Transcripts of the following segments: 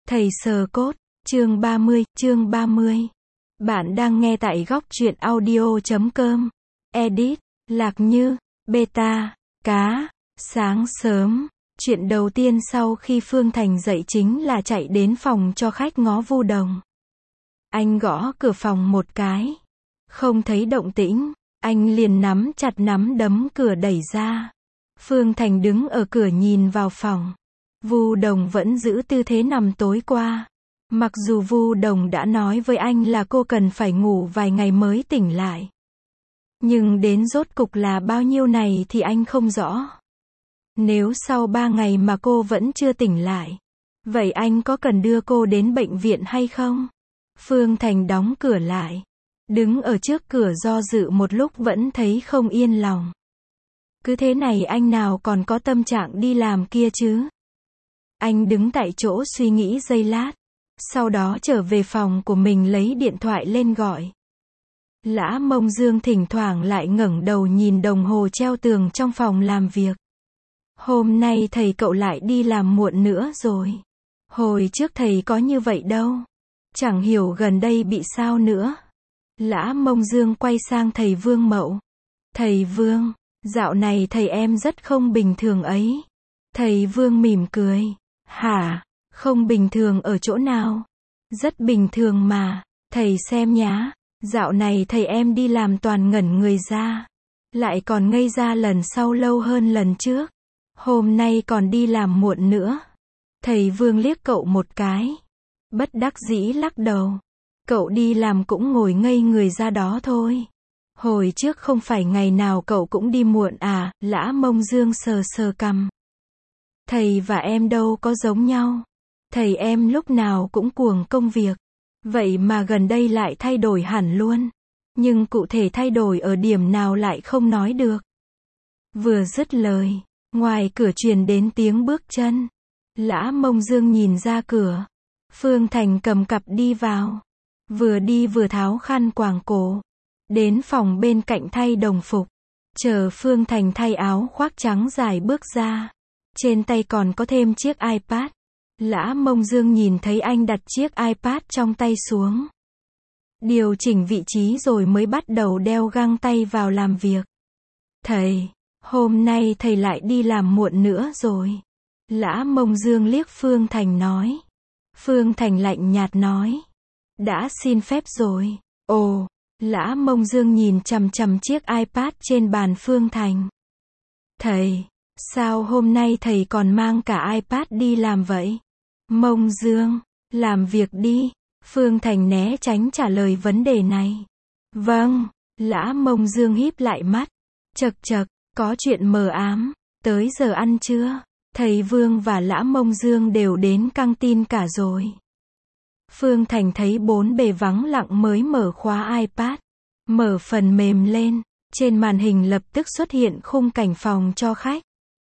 Thầy sờ cốt, chương 30. Bạn đang nghe tại góc truyện audio.com. Edit, Lạc Như, Beta, Cá, sáng sớm. Chuyện đầu tiên sau khi Phương Thành dậy chính là chạy đến phòng cho khách ngó Vu Đồng. Anh gõ cửa phòng một cái. Không thấy động tĩnh, anh liền nắm chặt nắm đấm cửa đẩy ra. Phương Thành đứng ở cửa nhìn vào phòng. Vu Đồng vẫn giữ tư thế nằm tối qua. Mặc dù Vu Đồng đã nói với anh là cô cần phải ngủ vài ngày mới tỉnh lại. Nhưng đến rốt cục là bao nhiêu này thì anh không rõ. Nếu sau 3 ngày mà cô vẫn chưa tỉnh lại, vậy anh có cần đưa cô đến bệnh viện hay không? Phương Thành đóng cửa lại. Đứng ở trước cửa do dự một lúc vẫn thấy không yên lòng. Cứ thế này anh nào còn có tâm trạng đi làm kia chứ? Anh đứng tại chỗ suy nghĩ giây lát. Sau đó trở về phòng của mình lấy điện thoại lên gọi. Lã Mông Dương thỉnh thoảng lại ngẩng đầu nhìn đồng hồ treo tường trong phòng làm việc. Hôm nay thầy cậu lại đi làm muộn nữa rồi. Hồi trước thầy có như vậy đâu. Chẳng hiểu gần đây bị sao nữa. Lã Mông Dương quay sang thầy Vương Mậu. Thầy Vương, dạo này thầy em rất không bình thường ấy. Thầy Vương mỉm cười. Hả? Không bình thường ở chỗ nào? Rất bình thường mà. Thầy xem nhá. Dạo này thầy em đi làm toàn ngẩn người ra. Lại còn ngây ra lần sau lâu hơn lần trước. Hôm nay còn đi làm muộn nữa. Thầy Vương liếc cậu một cái. Bất đắc dĩ lắc đầu. Cậu đi làm cũng ngồi ngây người ra đó thôi. Hồi trước không phải ngày nào cậu cũng đi muộn à? Lã Mông Dương sờ sờ cằm. Thầy và em đâu có giống nhau. Thầy em lúc nào cũng cuồng công việc. Vậy mà gần đây lại thay đổi hẳn luôn. Nhưng cụ thể thay đổi ở điểm nào lại không nói được. Vừa dứt lời, ngoài cửa truyền đến tiếng bước chân. Lã Mông Dương nhìn ra cửa. Phương Thành cầm cặp đi vào. Vừa đi vừa tháo khăn quàng cổ. Đến phòng bên cạnh thay đồng phục. Chờ Phương Thành thay áo khoác trắng dài bước ra. Trên tay còn có thêm chiếc iPad. Lã Mông Dương nhìn thấy anh đặt chiếc iPad trong tay xuống. Điều chỉnh vị trí rồi mới bắt đầu đeo găng tay vào làm việc. Thầy, hôm nay thầy lại đi làm muộn nữa rồi. Lã Mông Dương liếc Phương Thành nói. Phương Thành lạnh nhạt nói. Đã xin phép rồi. Ồ, Lã Mông Dương nhìn chằm chằm chiếc iPad trên bàn Phương Thành. Thầy, sao hôm nay thầy còn mang cả iPad đi làm vậy? Mông Dương, làm việc đi. Phương Thành né tránh trả lời vấn đề này. Vâng, Lã Mông Dương híp lại mắt. Chậc chậc, có chuyện mờ ám. Tới giờ ăn trưa, thầy Vương và Lã Mông Dương đều đến căng tin cả rồi. Phương Thành thấy bốn bề vắng lặng mới mở khóa iPad. Mở phần mềm lên, trên màn hình lập tức xuất hiện khung cảnh phòng cho khách.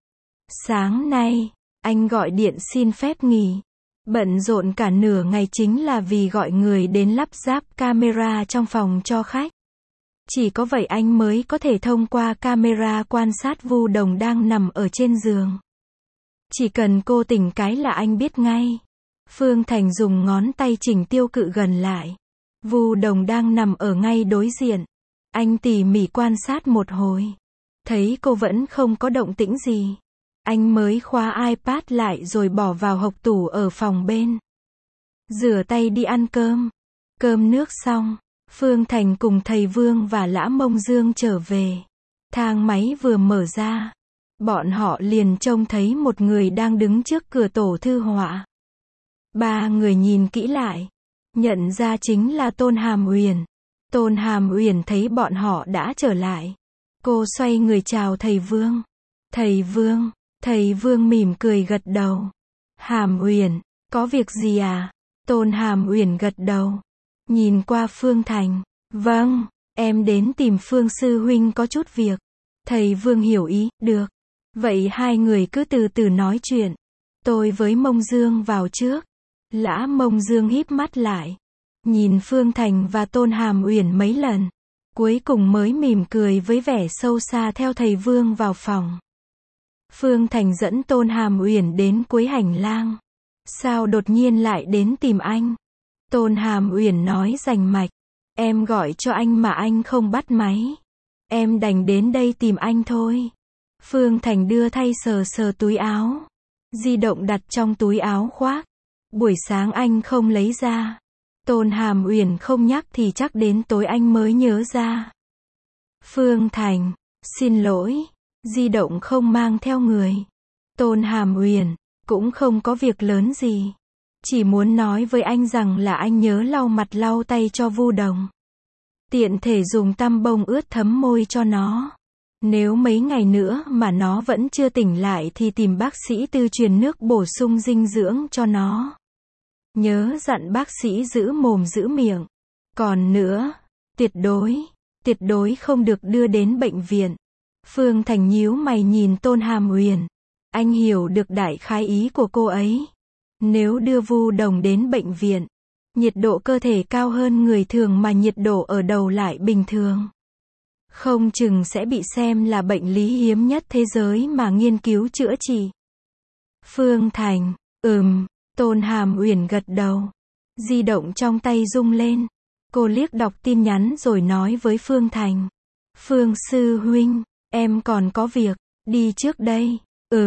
Sáng nay, anh gọi điện xin phép nghỉ. Bận rộn cả nửa ngày chính là vì gọi người đến lắp ráp camera trong phòng cho khách. Chỉ có vậy anh mới có thể thông qua camera quan sát Vu Đồng đang nằm ở trên giường. Chỉ cần cô tỉnh cái là anh biết ngay. Phương Thành dùng ngón tay chỉnh tiêu cự gần lại. Vu Đồng đang nằm ở ngay đối diện. Anh tỉ mỉ quan sát một hồi. Thấy cô vẫn không có động tĩnh gì. Anh mới khóa iPad lại rồi bỏ vào hộc tủ ở phòng bên. Rửa tay đi ăn cơm. Cơm nước xong, Phương Thành cùng thầy Vương và Lã Mông Dương trở về. Thang máy vừa mở ra. Bọn họ liền trông thấy một người đang đứng trước cửa tổ thư họa. Ba người nhìn kỹ lại. Nhận ra chính là Tôn Hàm Uyển. Tôn Hàm Uyển thấy bọn họ đã trở lại. Cô xoay người chào thầy Vương. Thầy Vương. Thầy Vương mỉm cười gật đầu. Hàm Uyển, có việc gì à? Tôn Hàm Uyển gật đầu. Nhìn qua Phương Thành. Vâng, em đến tìm Phương sư huynh có chút việc. Thầy Vương hiểu ý, được. Vậy hai người cứ từ từ nói chuyện. Tôi với Mông Dương vào trước. Lã Mông Dương híp mắt lại. Nhìn Phương Thành và Tôn Hàm Uyển mấy lần. Cuối cùng mới mỉm cười với vẻ sâu xa theo thầy Vương vào phòng. Phương Thành dẫn Tôn Hàm Uyển đến cuối hành lang. Sao đột nhiên lại đến tìm anh? Tôn Hàm Uyển nói rành mạch. Em gọi cho anh mà anh không bắt máy. Em đành đến đây tìm anh thôi. Phương Thành đưa tay sờ sờ túi áo. Di động đặt trong túi áo khoác. Buổi sáng anh không lấy ra. Tôn Hàm Uyển không nhắc thì chắc đến tối anh mới nhớ ra. Phương Thành, xin lỗi, di động không mang theo người. Tôn Hàm Uyển, cũng không có việc lớn gì. Chỉ muốn nói với anh rằng là anh nhớ lau mặt lau tay cho Vu Đồng. Tiện thể dùng tăm bông ướt thấm môi cho nó. Nếu mấy ngày nữa mà nó vẫn chưa tỉnh lại thì tìm bác sĩ tư truyền nước bổ sung dinh dưỡng cho nó. Nhớ dặn bác sĩ giữ mồm giữ miệng. Còn nữa, tuyệt đối không được đưa đến bệnh viện. Phương Thành nhíu mày nhìn Tôn Hàm Uyển. Anh hiểu được đại khái ý của cô ấy. Nếu đưa Vu Đồng đến bệnh viện, nhiệt độ cơ thể cao hơn người thường mà nhiệt độ ở đầu lại bình thường. Không chừng sẽ bị xem là bệnh lý hiếm nhất thế giới mà nghiên cứu chữa trị. Phương Thành, Tôn Hàm Uyển gật đầu. Di động trong tay rung lên. Cô liếc đọc tin nhắn rồi nói với Phương Thành. Phương sư huynh, em còn có việc, đi trước đây.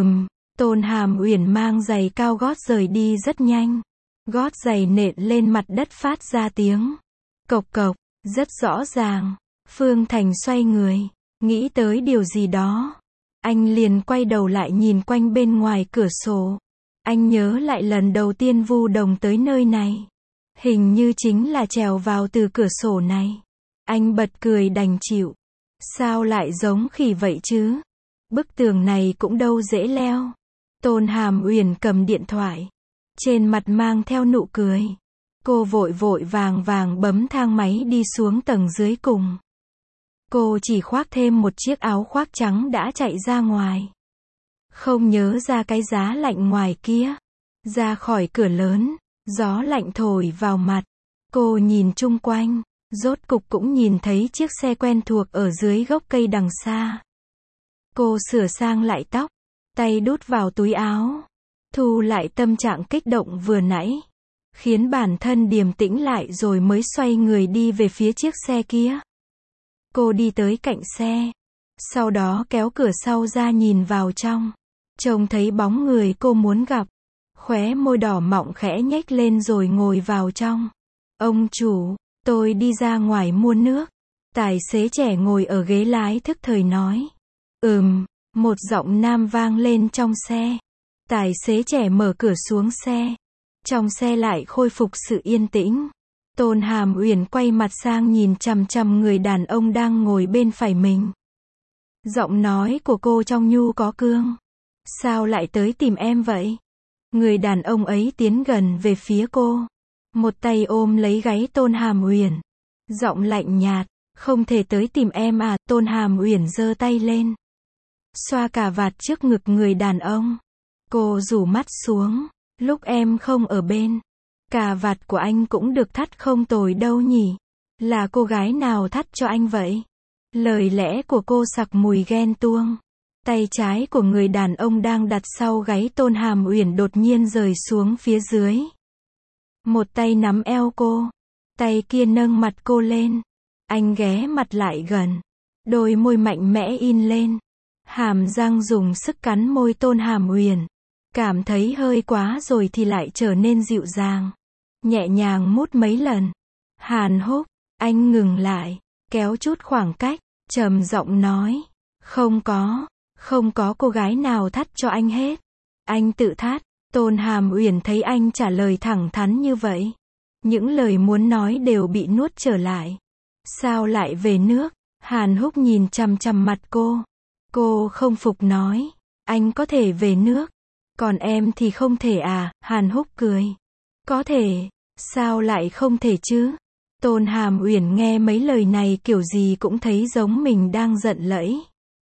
Tôn Hàm Uyển mang giày cao gót rời đi rất nhanh. Gót giày nện lên mặt đất phát ra tiếng cộc cộc, rất rõ ràng. Phương Thành xoay người, nghĩ tới điều gì đó. Anh liền quay đầu lại nhìn quanh bên ngoài cửa sổ. Anh nhớ lại lần đầu tiên Vu Đồng tới nơi này. Hình như chính là trèo vào từ cửa sổ này. Anh bật cười đành chịu. Sao lại giống khỉ vậy chứ? Bức tường này cũng đâu dễ leo. Tôn Hàm Uyển cầm điện thoại. Trên mặt mang theo nụ cười. Cô vội vội vàng vàng bấm thang máy đi xuống tầng dưới cùng. Cô chỉ khoác thêm một chiếc áo khoác trắng đã chạy ra ngoài. Không nhớ ra cái giá lạnh ngoài kia. Ra khỏi cửa lớn, gió lạnh thổi vào mặt. Cô nhìn chung quanh, rốt cục cũng nhìn thấy chiếc xe quen thuộc ở dưới gốc cây đằng xa. Cô sửa sang lại tóc, tay đút vào túi áo, thu lại tâm trạng kích động vừa nãy, khiến bản thân điềm tĩnh lại rồi mới xoay người đi về phía chiếc xe kia. Cô đi tới cạnh xe, sau đó kéo cửa sau ra nhìn vào trong, trông thấy bóng người cô muốn gặp, khóe môi đỏ mọng khẽ nhếch lên rồi ngồi vào trong. Ông chủ, tôi đi ra ngoài mua nước. Tài xế trẻ ngồi ở ghế lái thức thời nói. Một giọng nam vang lên trong xe. Tài xế trẻ mở cửa xuống xe. Trong xe lại khôi phục sự yên tĩnh. Tôn Hàm Uyển quay mặt sang nhìn chằm chằm người đàn ông đang ngồi bên phải mình. Giọng nói của cô trong nhu có cương. Sao lại tới tìm em vậy? Người đàn ông ấy tiến gần về phía cô. Một tay ôm lấy gáy Tôn Hàm Uyển. Giọng lạnh nhạt. Không thể tới tìm em à? Tôn Hàm Uyển giơ tay lên. Xoa cà vạt trước ngực người đàn ông. Cô rủ mắt xuống. Lúc em không ở bên, cà vạt của anh cũng được thắt không tồi đâu nhỉ. Là cô gái nào thắt cho anh vậy? Lời lẽ của cô sặc mùi ghen tuông. Tay trái của người đàn ông đang đặt sau gáy Tôn Hàm Uyển đột nhiên rời xuống phía dưới. Một tay nắm eo cô, tay kia nâng mặt cô lên. Anh ghé mặt lại gần, đôi môi mạnh mẽ in lên, hàm răng dùng sức cắn môi Tôn Hàm Uyển. Cảm thấy hơi quá rồi thì lại trở nên dịu dàng, nhẹ nhàng mút mấy lần. Hàn Húc, anh ngừng lại, kéo chút khoảng cách, trầm giọng nói, không có cô gái nào thắt cho anh hết. Anh tự thắt. Tôn Hàm Uyển thấy anh trả lời thẳng thắn như vậy, những lời muốn nói đều bị nuốt trở lại. Sao lại về nước? Hàn Húc nhìn chằm chằm mặt cô. Cô không phục nói, anh có thể về nước, còn em thì không thể à? Hàn Húc cười. Có thể, sao lại không thể chứ? Tôn Hàm Uyển nghe mấy lời này kiểu gì cũng thấy giống mình đang giận lẫy.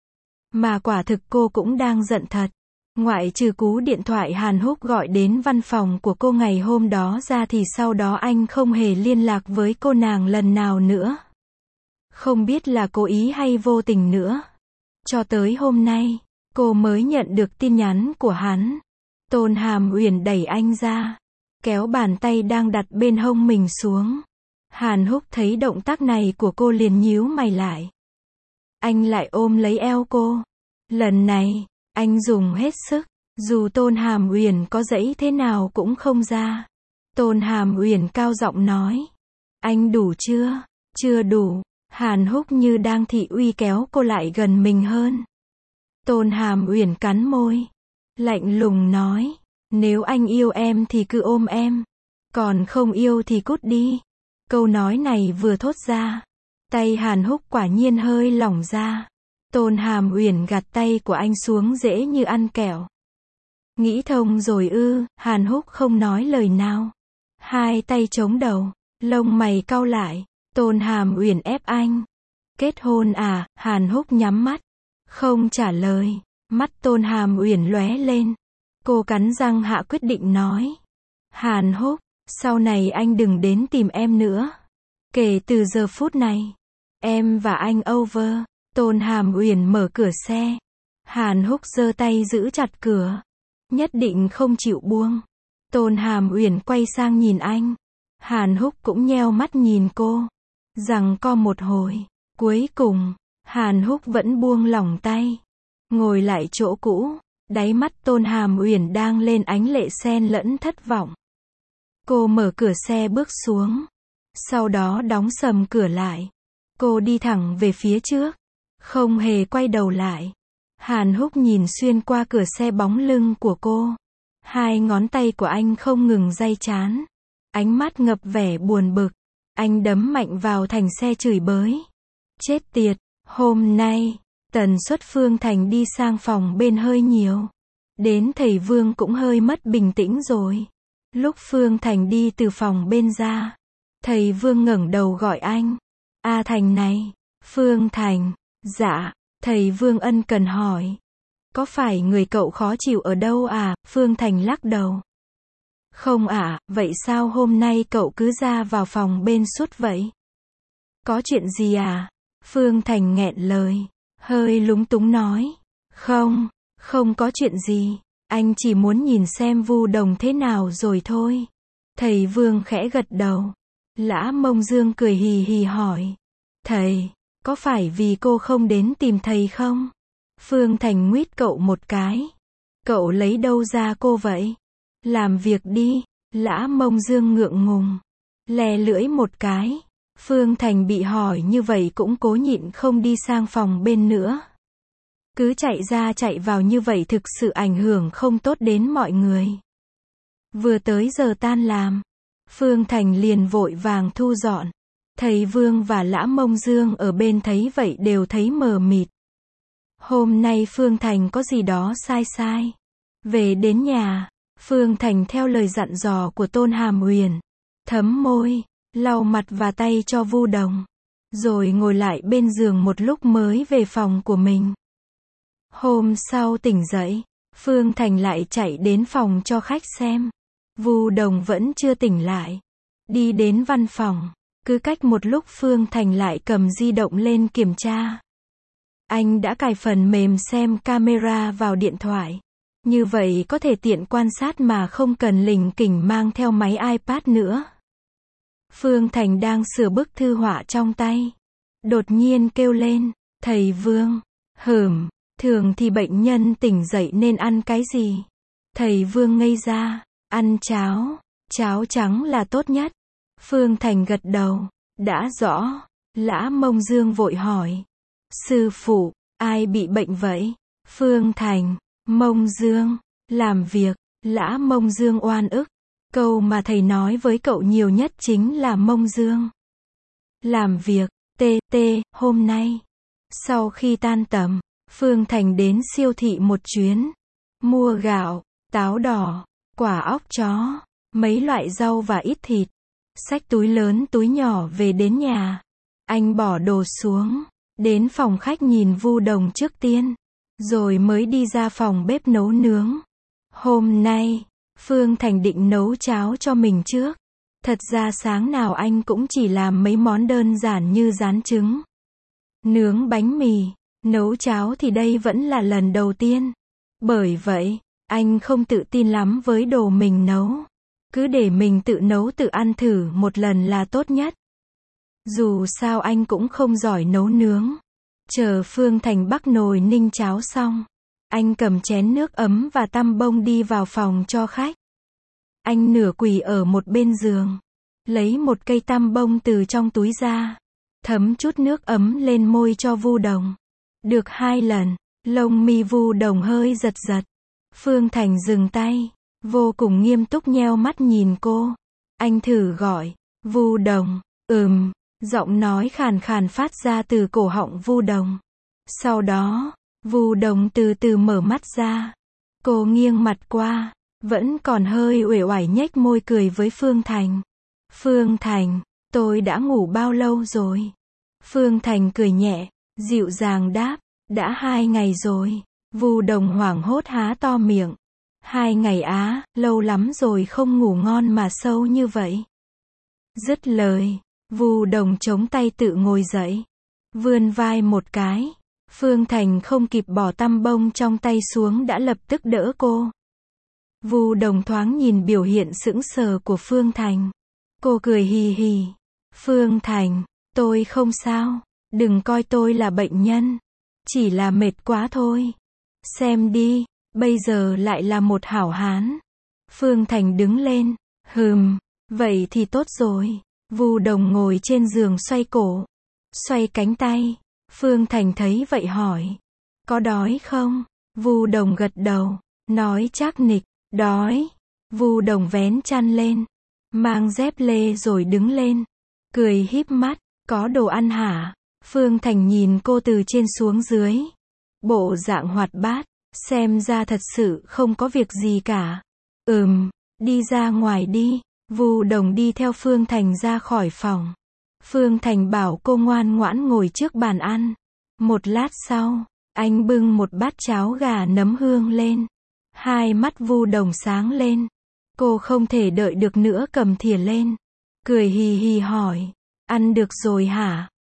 Mà quả thực cô cũng đang giận thật. Ngoại trừ cú điện thoại Hàn Húc gọi đến văn phòng của cô ngày hôm đó ra thì sau đó anh không hề liên lạc với cô nàng lần nào nữa. Không biết là cố ý hay vô tình nữa. Cho tới hôm nay, cô mới nhận được tin nhắn của hắn. Tôn Hàm Uyển đẩy anh ra, kéo bàn tay đang đặt bên hông mình xuống. Hàn Húc thấy động tác này của cô liền nhíu mày lại. Anh lại ôm lấy eo cô. Lần này, anh dùng hết sức, dù Tôn Hàm Uyển có giãy thế nào cũng không ra. Tôn Hàm Uyển cao giọng nói. Anh đủ chưa? Chưa đủ. Hàn Húc như đang thị uy kéo cô lại gần mình hơn. Tôn Hàm Uyển cắn môi, lạnh lùng nói. Nếu anh yêu em thì cứ ôm em. Còn không yêu thì cút đi. Câu nói này vừa thốt ra, tay Hàn Húc quả nhiên hơi lỏng ra. Tôn Hàm Uyển gạt tay của anh xuống dễ như ăn kẹo. Nghĩ thông rồi ư? Hàn Húc không nói lời nào. Hai tay chống đầu, lông mày cau lại. Tôn Hàm Uyển ép anh. Kết hôn à? Hàn Húc nhắm mắt, không trả lời. Mắt Tôn Hàm Uyển lóe lên. Cô cắn răng hạ quyết định nói. Hàn Húc, sau này anh đừng đến tìm em nữa. Kể từ giờ phút này, em và anh over. Tôn Hàm Uyển mở cửa xe. Hàn Húc giơ tay giữ chặt cửa, nhất định không chịu buông. Tôn Hàm Uyển quay sang nhìn anh. Hàn Húc cũng nheo mắt nhìn cô. Giằng co một hồi, cuối cùng, Hàn Húc vẫn buông lỏng tay, ngồi lại chỗ cũ. Đáy mắt Tôn Hàm Uyển đang lên ánh lệ xen lẫn thất vọng. Cô mở cửa xe bước xuống, sau đó đóng sầm cửa lại. Cô đi thẳng về phía trước, không hề quay đầu lại. Hàn Húc nhìn xuyên qua cửa xe bóng lưng của cô. Hai ngón tay của anh không ngừng day trán. Ánh mắt ngập vẻ buồn bực. Anh đấm mạnh vào thành xe chửi bới. Chết tiệt, hôm nay, tần suất Phương Thành đi sang phòng bên hơi nhiều. Đến thầy Vương cũng hơi mất bình tĩnh rồi. Lúc Phương Thành đi từ phòng bên ra, thầy Vương ngẩng đầu gọi anh. A Thành này. Phương Thành. Dạ. Thầy Vương ân cần hỏi. Có phải người cậu khó chịu ở đâu à? Phương Thành lắc đầu. Không ạ, vậy sao hôm nay cậu cứ ra vào phòng bên suốt vậy? Có chuyện gì à? Phương Thành nghẹn lời, hơi lúng túng nói. Không có chuyện gì, anh chỉ muốn nhìn xem Vu Đồng thế nào rồi thôi. Thầy Vương khẽ gật đầu. Lã Mông Dương cười hì hì hỏi. Thầy, có phải vì cô không đến tìm thầy không? Phương Thành nguýt cậu một cái. Cậu lấy đâu ra cô vậy? Làm việc đi. Lã Mông Dương ngượng ngùng, lè lưỡi một cái. Phương Thành bị hỏi như vậy cũng cố nhịn không đi sang phòng bên nữa. Cứ chạy ra chạy vào như vậy thực sự ảnh hưởng không tốt đến mọi người. Vừa tới giờ tan làm, Phương Thành liền vội vàng thu dọn. Thầy Vương và Lã Mông Dương ở bên thấy vậy đều thấy mờ mịt. Hôm nay Phương Thành có gì đó sai. Về đến nhà, Phương Thành theo lời dặn dò của Tôn Hàm Uyển, thấm môi, lau mặt và tay cho Vu Đồng, rồi ngồi lại bên giường một lúc mới về phòng của mình. Hôm sau tỉnh dậy, Phương Thành lại chạy đến phòng cho khách xem. Vu Đồng vẫn chưa tỉnh lại. Đi đến văn phòng, cứ cách một lúc Phương Thành lại cầm di động lên kiểm tra. Anh đã cài phần mềm xem camera vào điện thoại. Như vậy có thể tiện quan sát mà không cần lỉnh kỉnh mang theo máy iPad nữa. Phương Thành đang sửa bức thư họa trong tay. Đột nhiên kêu lên, thầy Vương, thường thì bệnh nhân tỉnh dậy nên ăn cái gì? Thầy Vương ngây ra, ăn cháo trắng là tốt nhất. Phương Thành gật đầu, đã rõ. Lã Mông Dương vội hỏi, sư phụ, ai bị bệnh vậy? Phương Thành, Mông Dương, làm việc. Lã Mông Dương oan ức. Câu mà thầy nói với cậu nhiều nhất chính là Mông Dương. Làm việc. Hôm nay, sau khi tan tầm, Phương Thành đến siêu thị một chuyến. Mua gạo, táo đỏ, quả óc chó, mấy loại rau và ít thịt. Xách túi lớn túi nhỏ về đến nhà. Anh bỏ đồ xuống, đến phòng khách nhìn Vu Đồng trước tiên, rồi mới đi ra phòng bếp nấu nướng. Hôm nay, Phương Thành định nấu cháo cho mình trước. Thật ra sáng nào anh cũng chỉ làm mấy món đơn giản như rán trứng, nướng bánh mì, nấu cháo thì đây vẫn là lần đầu tiên. Bởi vậy, Anh không tự tin lắm với đồ mình nấu. Cứ để mình tự nấu tự ăn thử một lần là tốt nhất. Dù sao anh cũng không giỏi nấu nướng. Chờ Phương Thành bắc nồi ninh cháo xong, anh cầm chén nước ấm và tăm bông đi vào phòng cho khách. Anh nửa quỳ ở một bên giường, lấy một cây tăm bông từ trong túi ra, thấm chút nước ấm lên môi cho Vu Đồng. Được 2 lần, lông mi Vu Đồng hơi giật giật. Phương Thành dừng tay, vô cùng nghiêm túc nheo mắt nhìn cô. Anh thử gọi, Vu Đồng, giọng nói khàn khàn phát ra từ cổ họng Vu Đồng. Sau đó, Vu Đồng từ từ mở mắt ra. Cô nghiêng mặt qua, vẫn còn hơi uể oải nhếch môi cười với Phương Thành. Phương Thành, tôi đã ngủ bao lâu rồi? Phương Thành cười nhẹ, dịu dàng đáp, đã 2 ngày rồi. Vu Đồng hoảng hốt há to miệng. 2 ngày á, lâu lắm rồi không ngủ ngon mà sâu như vậy. Dứt lời, Vu Đồng chống tay tự ngồi dậy, vươn vai một cái. Phương Thành không kịp bỏ tăm bông trong tay xuống đã lập tức đỡ cô. Vu Đồng thoáng nhìn biểu hiện sững sờ của Phương Thành. Cô cười hì hì. Phương Thành, tôi không sao, đừng coi tôi là bệnh nhân. Chỉ là mệt quá thôi. Xem đi, bây giờ lại là một hảo hán. Phương Thành đứng lên. Vậy thì tốt rồi. Vu Đồng ngồi trên giường xoay cổ, xoay cánh tay. Phương Thành thấy vậy hỏi, có đói không? Vu Đồng gật đầu, nói chắc nịch, đói. Vu Đồng vén chăn lên, mang dép lê rồi đứng lên, cười híp mắt, có đồ ăn hả? Phương Thành nhìn cô từ trên xuống dưới, bộ dạng hoạt bát, xem ra thật sự không có việc gì cả. Đi ra ngoài đi. Vu Đồng đi theo Phương Thành ra khỏi phòng. Phương Thành bảo cô ngoan ngoãn ngồi trước bàn ăn. Một lát sau, anh bưng một bát cháo gà nấm hương lên. Hai mắt Vu Đồng sáng lên. Cô không thể đợi được nữa cầm thìa lên. Cười hì hì hỏi, ăn được rồi hả?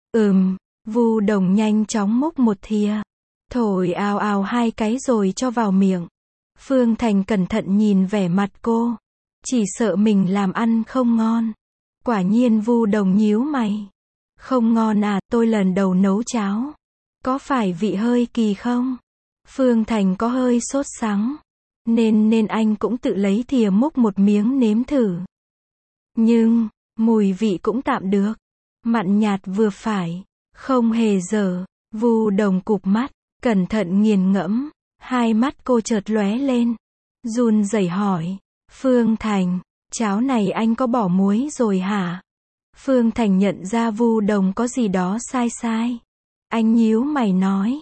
Vu Đồng nhanh chóng múc một thìa. Thổi ào ào 2 cái rồi cho vào miệng. Phương Thành cẩn thận nhìn vẻ mặt cô. Chỉ sợ mình làm ăn không ngon. Quả nhiên Vu Đồng nhíu mày. Không ngon à, tôi lần đầu nấu cháo. Có phải vị hơi kỳ không? Phương Thành có hơi sốt sắng. Nên anh cũng tự lấy thìa múc một miếng nếm thử. Nhưng, mùi vị cũng tạm được. Mặn nhạt vừa phải. Không hề dở. Vu Đồng cụp mắt, cẩn thận nghiền ngẫm. Hai mắt cô chợt lóe lên. Run rẩy hỏi. Phương Thành, cháo này anh có bỏ muối rồi hả? Phương Thành nhận ra Vu Đồng có gì đó sai sai. Anh nhíu mày nói,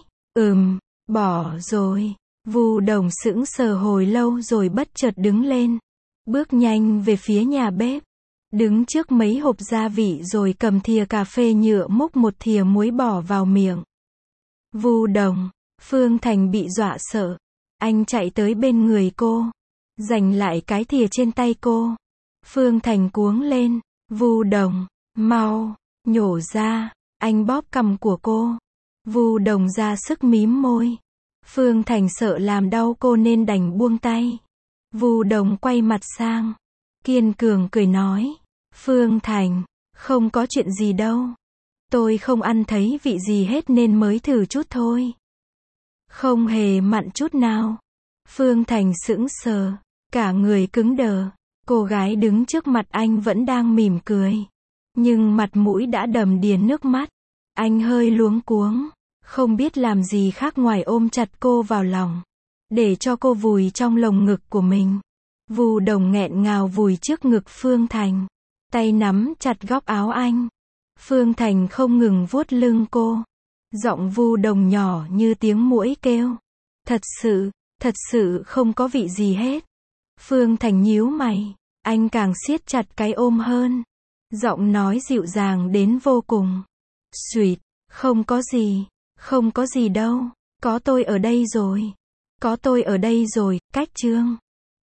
bỏ rồi. Vu Đồng sững sờ hồi lâu rồi bất chợt đứng lên, bước nhanh về phía nhà bếp, đứng trước mấy hộp gia vị rồi cầm thìa cà phê nhựa múc một thìa muối bỏ vào miệng. Vu Đồng, Phương Thành bị dọa sợ. Anh chạy tới bên người cô, giành lại cái thìa trên tay cô. Phương Thành cuống lên, Vu Đồng, mau, nhổ ra. Anh bóp cằm của cô. Vu Đồng ra sức mím môi. Phương Thành sợ làm đau cô nên đành buông tay. Vu Đồng quay mặt sang, kiên cường cười nói, Phương Thành, không có chuyện gì đâu. Tôi không ăn thấy vị gì hết nên mới thử chút thôi. Không hề mặn chút nào. Phương Thành sững sờ, cả người cứng đờ. Cô gái đứng trước mặt anh vẫn đang mỉm cười, nhưng mặt mũi đã đầm đìa nước mắt. Anh hơi luống cuống, không biết làm gì khác ngoài ôm chặt cô vào lòng, để cho cô vùi trong lồng ngực của mình. Vu Đồng nghẹn ngào vùi trước ngực Phương Thành, tay nắm chặt góc áo anh. Phương Thành không ngừng vuốt lưng cô. Giọng Vu Đồng nhỏ như tiếng muỗi kêu. Thật sự không có vị gì hết. Phương Thành nhíu mày, anh càng siết chặt cái ôm hơn. Giọng nói dịu dàng đến vô cùng. Xuỵt, không có gì đâu. Có tôi ở đây rồi. Cách Trương.